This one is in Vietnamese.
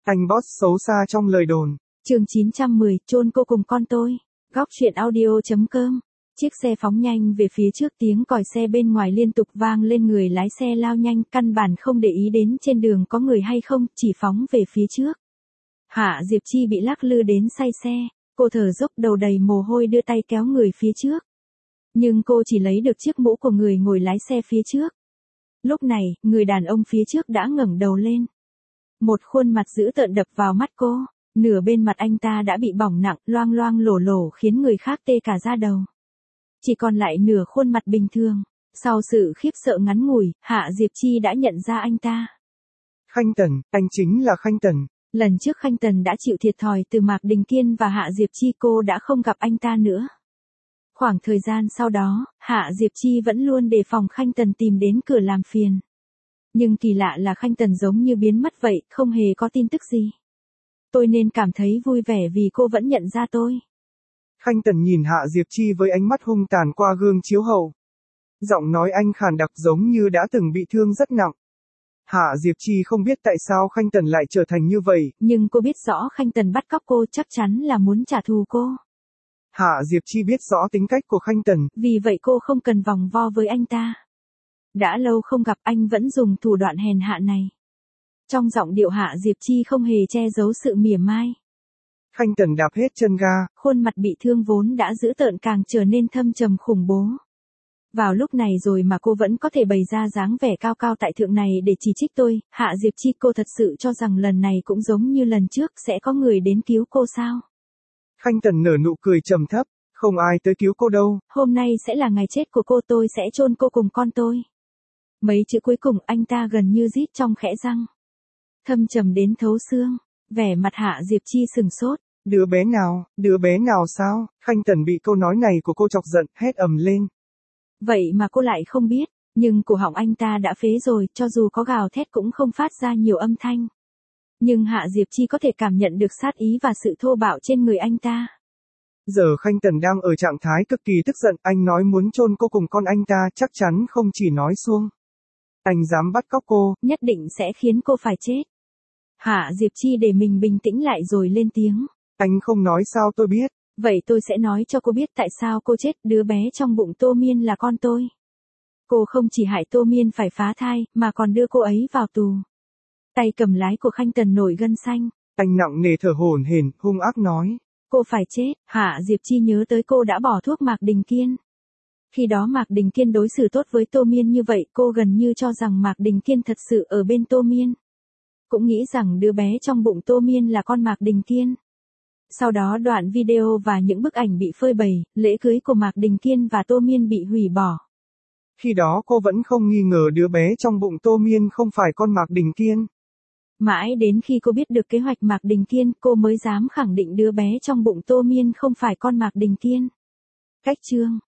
Anh boss xấu xa trong lời đồn. Chương 910, chôn cô cùng con tôi. Góc truyện audio.com. Chiếc xe phóng nhanh về phía trước, tiếng còi xe bên ngoài liên tục vang lên, người lái xe lao nhanh, căn bản không để ý đến trên đường có người hay không, chỉ phóng về phía trước. Hạ Diệp Chi bị lắc lư đến say xe, cô thở dốc đầu đầy mồ hôi đưa tay kéo người phía trước. Nhưng cô chỉ lấy được chiếc mũ của người ngồi lái xe phía trước. Lúc này, người đàn ông phía trước đã ngẩng đầu lên. Một khuôn mặt dữ tợn đập vào mắt cô, nửa bên mặt anh ta đã bị bỏng nặng, loang loang lổ lổ khiến người khác tê cả da đầu. Chỉ còn lại nửa khuôn mặt bình thường. Sau sự khiếp sợ ngắn ngủi, Hạ Diệp Chi đã nhận ra anh ta. Khanh Tần, anh chính là Khanh Tần. Lần trước Khanh Tần đã chịu thiệt thòi từ Mạc Đình Kiên và Hạ Diệp Chi, cô đã không gặp anh ta nữa. Khoảng thời gian sau đó, Hạ Diệp Chi vẫn luôn đề phòng Khanh Tần tìm đến cửa làm phiền. Nhưng kỳ lạ là Khanh Tần giống như biến mất vậy, không hề có tin tức gì. Tôi nên cảm thấy vui vẻ vì cô vẫn nhận ra tôi. Khanh Tần nhìn Hạ Diệp Chi với ánh mắt hung tàn qua gương chiếu hậu. Giọng nói anh khàn đặc giống như đã từng bị thương rất nặng. Hạ Diệp Chi không biết tại sao Khanh Tần lại trở thành như vậy. Nhưng cô biết rõ Khanh Tần bắt cóc cô chắc chắn là muốn trả thù cô. Hạ Diệp Chi biết rõ tính cách của Khanh Tần. Vì vậy cô không cần vòng vo với anh ta. Đã lâu không gặp, anh vẫn dùng thủ đoạn hèn hạ này. Trong giọng điệu Hạ Diệp Chi không hề che giấu sự mỉa mai. Khanh Tần đạp hết chân ga. Khuôn mặt bị thương vốn đã dữ tợn càng trở nên thâm trầm khủng bố. Vào lúc này rồi mà cô vẫn có thể bày ra dáng vẻ cao cao tại thượng này để chỉ trích tôi. Hạ Diệp Chi, cô thật sự cho rằng lần này cũng giống như lần trước sẽ có người đến cứu cô sao? Khanh Tần nở nụ cười trầm thấp. Không ai tới cứu cô đâu. Hôm nay sẽ là ngày chết của cô, tôi sẽ chôn cô cùng con tôi. Mấy chữ cuối cùng anh ta gần như rít trong khẽ răng. Thâm trầm đến thấu xương. Vẻ mặt Hạ Diệp Chi sừng sốt. Đứa bé nào sao? Khanh Tần bị câu nói này của cô chọc giận, hét ầm lên. Vậy mà cô lại không biết, nhưng cổ họng anh ta đã phế rồi, cho dù có gào thét cũng không phát ra nhiều âm thanh. Nhưng Hạ Diệp Chi có thể cảm nhận được sát ý và sự thô bạo trên người anh ta. Giờ Khanh Tần đang ở trạng thái cực kỳ tức giận, anh nói muốn chôn cô cùng con anh ta, chắc chắn không chỉ nói suông. Anh dám bắt cóc cô, nhất định sẽ khiến cô phải chết. Hạ Diệp Chi để mình bình tĩnh lại rồi lên tiếng. Anh không nói sao tôi biết. Vậy tôi sẽ nói cho cô biết tại sao cô chết, đứa bé trong bụng Tô Miên là con tôi. Cô không chỉ hại Tô Miên phải phá thai, mà còn đưa cô ấy vào tù. Tay cầm lái của Khanh Tần nổi gân xanh. Anh nặng nề thở hổn hển, hung ác nói. Cô phải chết. Hạ Diệp Chi nhớ tới cô đã bỏ thuốc Mạc Đình Kiên. Khi đó Mạc Đình Kiên đối xử tốt với Tô Miên như vậy, cô gần như cho rằng Mạc Đình Kiên thật sự ở bên Tô Miên. Cũng nghĩ rằng đứa bé trong bụng Tô Miên là con Mạc Đình Kiên. Sau đó đoạn video và những bức ảnh bị phơi bày, lễ cưới của Mạc Đình Kiên và Tô Miên bị hủy bỏ. Khi đó cô vẫn không nghi ngờ đứa bé trong bụng Tô Miên không phải con Mạc Đình Kiên. Mãi đến khi cô biết được kế hoạch Mạc Đình Kiên, cô mới dám khẳng định đứa bé trong bụng Tô Miên không phải con Mạc Đình Kiên. Cách chương